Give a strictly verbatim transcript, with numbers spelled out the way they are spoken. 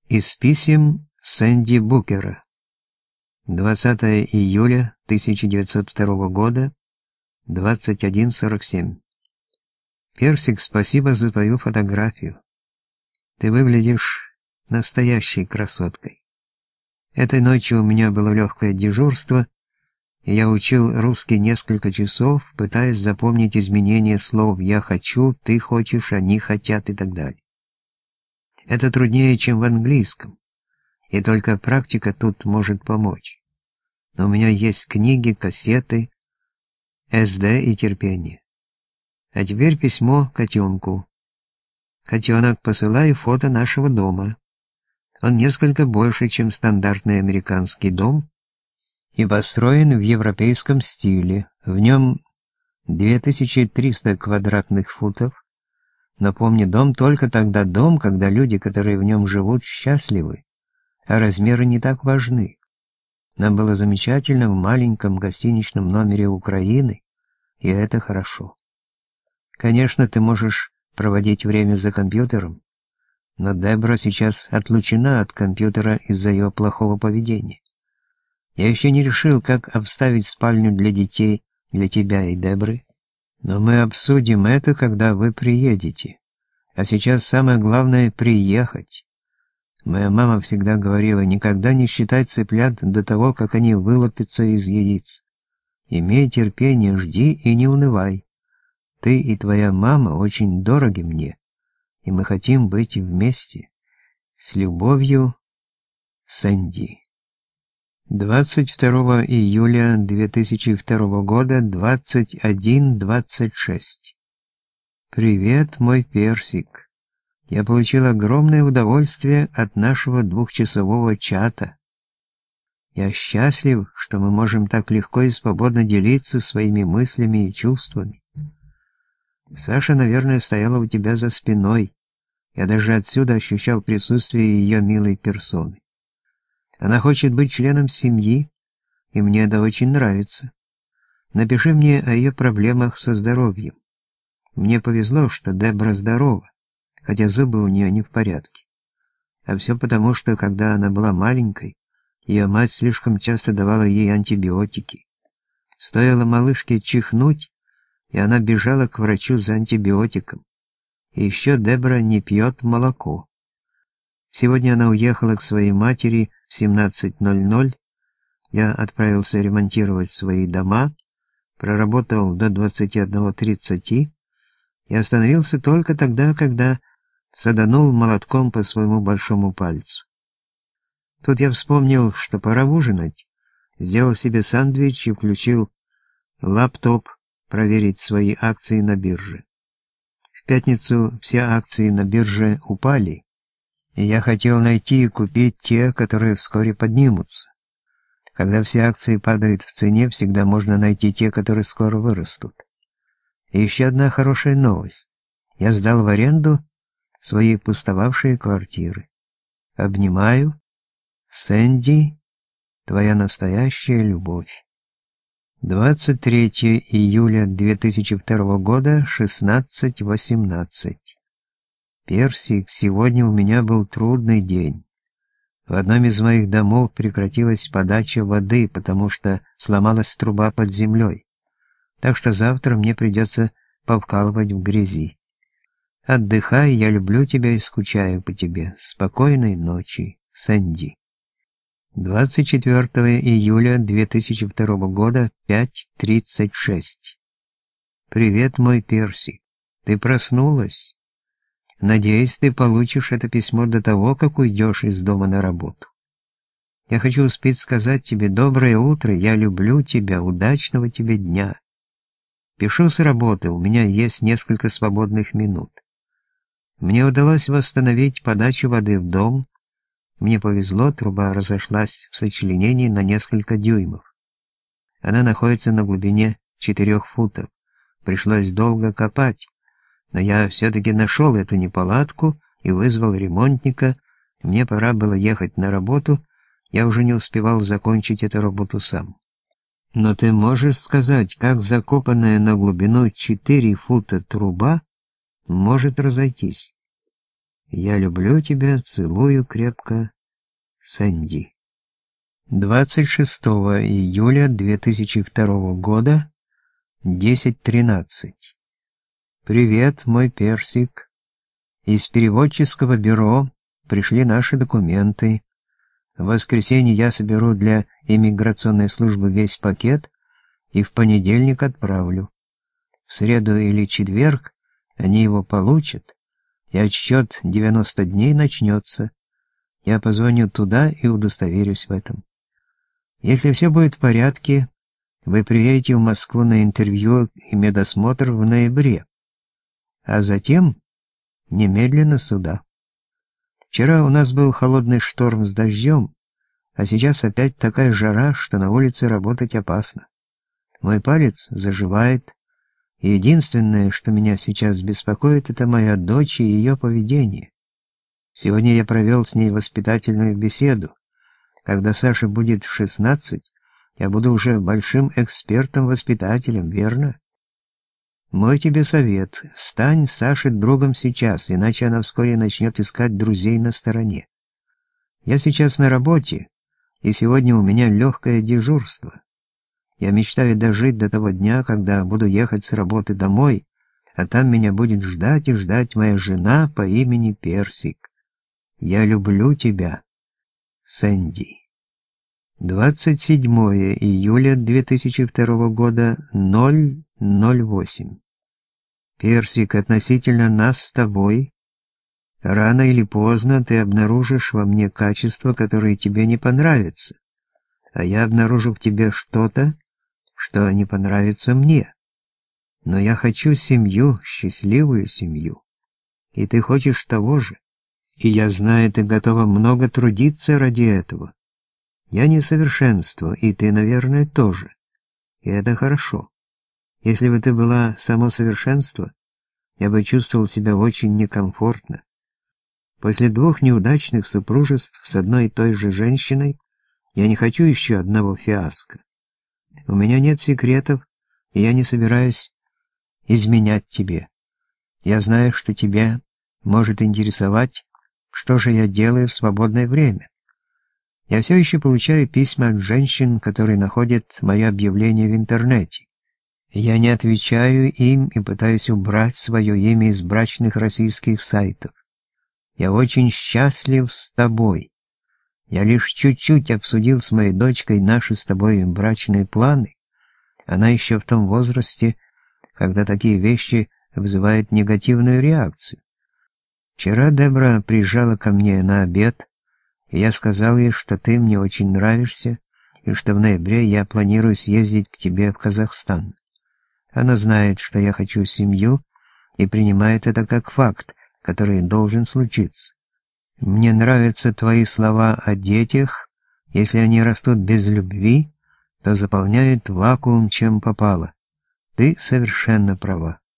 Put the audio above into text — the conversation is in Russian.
Из писем Сэнди Букера. двадцатое июля тысяча девятьсот второго года, двадцать один сорок семь. Персик, спасибо за твою фотографию. Ты выглядишь настоящей красоткой. Этой ночью у меня было легкое дежурство, и я учил русский несколько часов, пытаясь запомнить изменения слов «я хочу», «ты хочешь», «они хотят» и так далее. Это труднее, чем в английском, и только практика тут может помочь. Но у меня есть книги, кассеты, эс дэ и терпение. А теперь письмо котенку. Котенок, посылай фото нашего дома. Он несколько больше, чем стандартный американский дом, и построен в европейском стиле. В нем две тысячи триста квадратных футов. Но помни, дом только тогда дом, когда люди, которые в нем живут, счастливы, а размеры не так важны. Нам было замечательно в маленьком гостиничном номере Украины, и это хорошо. Конечно, ты можешь проводить время за компьютером, но Дебра сейчас отлучена от компьютера из-за ее плохого поведения. Я еще не решил, как обставить спальню для детей, для тебя и Дебры, но мы обсудим это, когда вы приедете. А сейчас самое главное — приехать. Моя мама всегда говорила, никогда не считай цыплят до того, как они вылупятся из яиц. Имей терпение, жди и не унывай. Ты и твоя мама очень дороги мне, и мы хотим быть вместе. С любовью, Сэнди. двадцать второго июля две тысячи второго года, двадцать один двадцать шесть. Привет, мой персик. Я получил огромное удовольствие от нашего двухчасового чата. Я счастлив, что мы можем так легко и свободно делиться своими мыслями и чувствами. Саша, наверное, стояла у тебя за спиной. Я даже отсюда ощущал присутствие ее милой персоны. Она хочет быть членом семьи, и мне это очень нравится. Напиши мне о ее проблемах со здоровьем. Мне повезло, что Дебра здорова, хотя зубы у нее не в порядке. А все потому, что когда она была маленькой, ее мать слишком часто давала ей антибиотики. Стоило малышке чихнуть, и она бежала к врачу за антибиотиком. И еще Дебра не пьет молоко. Сегодня она уехала к своей матери в семнадцать ноль ноль. Я отправился ремонтировать свои дома, проработал до двадцати одного тридцати и остановился только тогда, когда саданул молотком по своему большому пальцу. Тут я вспомнил, что пора ужинать, сделал себе сэндвич и включил лаптоп проверить свои акции на бирже. В пятницу все акции на бирже упали, и я хотел найти и купить те, которые вскоре поднимутся. Когда все акции падают в цене, всегда можно найти те, которые скоро вырастут. И еще одна хорошая новость. Я сдал в аренду свои пустовавшие квартиры. Обнимаю. Сэнди, твоя настоящая любовь. двадцать третьего июля две тысячи второго года, шестнадцать восемнадцать. Персик, сегодня у меня был трудный день. В одном из моих домов прекратилась подача воды, потому что сломалась труба под землей. Так что завтра мне придется повкалывать в грязи. Отдыхай, я люблю тебя и скучаю по тебе. Спокойной ночи, Сэнди. двадцать четвёртого июля две тысячи второго года, пять тридцать шесть. Привет, мой персик. Ты проснулась? Надеюсь, ты получишь это письмо до того, как уйдешь из дома на работу. Я хочу успеть сказать тебе доброе утро, я люблю тебя, удачного тебе дня. Пишу с работы, у меня есть несколько свободных минут. Мне удалось восстановить подачу воды в дом. Мне повезло, труба разошлась в сочленении на несколько дюймов. Она находится на глубине четырех футов. Пришлось долго копать, но я все-таки нашел эту неполадку и вызвал ремонтника. Мне пора было ехать на работу, я уже не успевал закончить эту работу сам. Но ты можешь сказать, как закопанная на глубину четыре фута труба может разойтись? Я люблю тебя, целую крепко, Сэнди. двадцать шестого июля две тысячи второго года, десять тринадцать. Привет, мой персик. Из переводческого бюро пришли наши документы. В воскресенье я соберу для иммиграционной службы весь пакет и в понедельник отправлю. В среду или четверг они его получат, и отсчет девяносто дней начнется. Я позвоню туда и удостоверюсь в этом. Если все будет в порядке, вы приедете в Москву на интервью и медосмотр в ноябре, а затем немедленно сюда. Вчера у нас был холодный шторм с дождем, а сейчас опять такая жара, что на улице работать опасно. Мой палец заживает, и единственное, что меня сейчас беспокоит, это моя дочь и ее поведение. Сегодня я провел с ней воспитательную беседу. Когда Саше будет шестнадцать, я буду уже большим экспертом-воспитателем, верно? Мой тебе совет: стань Саше другом сейчас, иначе она вскоре начнет искать друзей на стороне. Я сейчас на работе, и сегодня у меня легкое дежурство. Я мечтаю дожить до того дня, когда буду ехать с работы домой, а там меня будет ждать и ждать моя жена по имени Персик. Я люблю тебя, Сэнди. двадцать седьмого июля две тысячи второго года, ноль ноль восемь. Персик, относительно нас с тобой, рано или поздно ты обнаружишь во мне качества, которые тебе не понравятся, а я обнаружу в тебе что-то, что не понравится мне. Но я хочу семью, счастливую семью, и ты хочешь того же, и я знаю, ты готова много трудиться ради этого. Я не совершенство, и ты, наверное, тоже. И это хорошо. Если бы ты была само совершенство, я бы чувствовал себя очень некомфортно. После двух неудачных супружеств с одной и той же женщиной я не хочу еще одного фиаско. У меня нет секретов, и я не собираюсь изменять тебе. Я знаю, что тебя может интересовать, что же я делаю в свободное время. Я все еще получаю письма от женщин, которые находят мое объявление в интернете. Я не отвечаю им и пытаюсь убрать свое имя из брачных российских сайтов. Я очень счастлив с тобой. Я лишь чуть-чуть обсудил с моей дочкой наши с тобой брачные планы. Она еще в том возрасте, когда такие вещи вызывают негативную реакцию. Вчера Дебра приезжала ко мне на обед, и я сказал ей, что ты мне очень нравишься, и что в ноябре я планирую съездить к тебе в Казахстан. Она знает, что я хочу семью, и принимает это как факт, который должен случиться. Мне нравятся твои слова о детях. Если они растут без любви, то заполняют вакуум, чем попало. Ты совершенно права.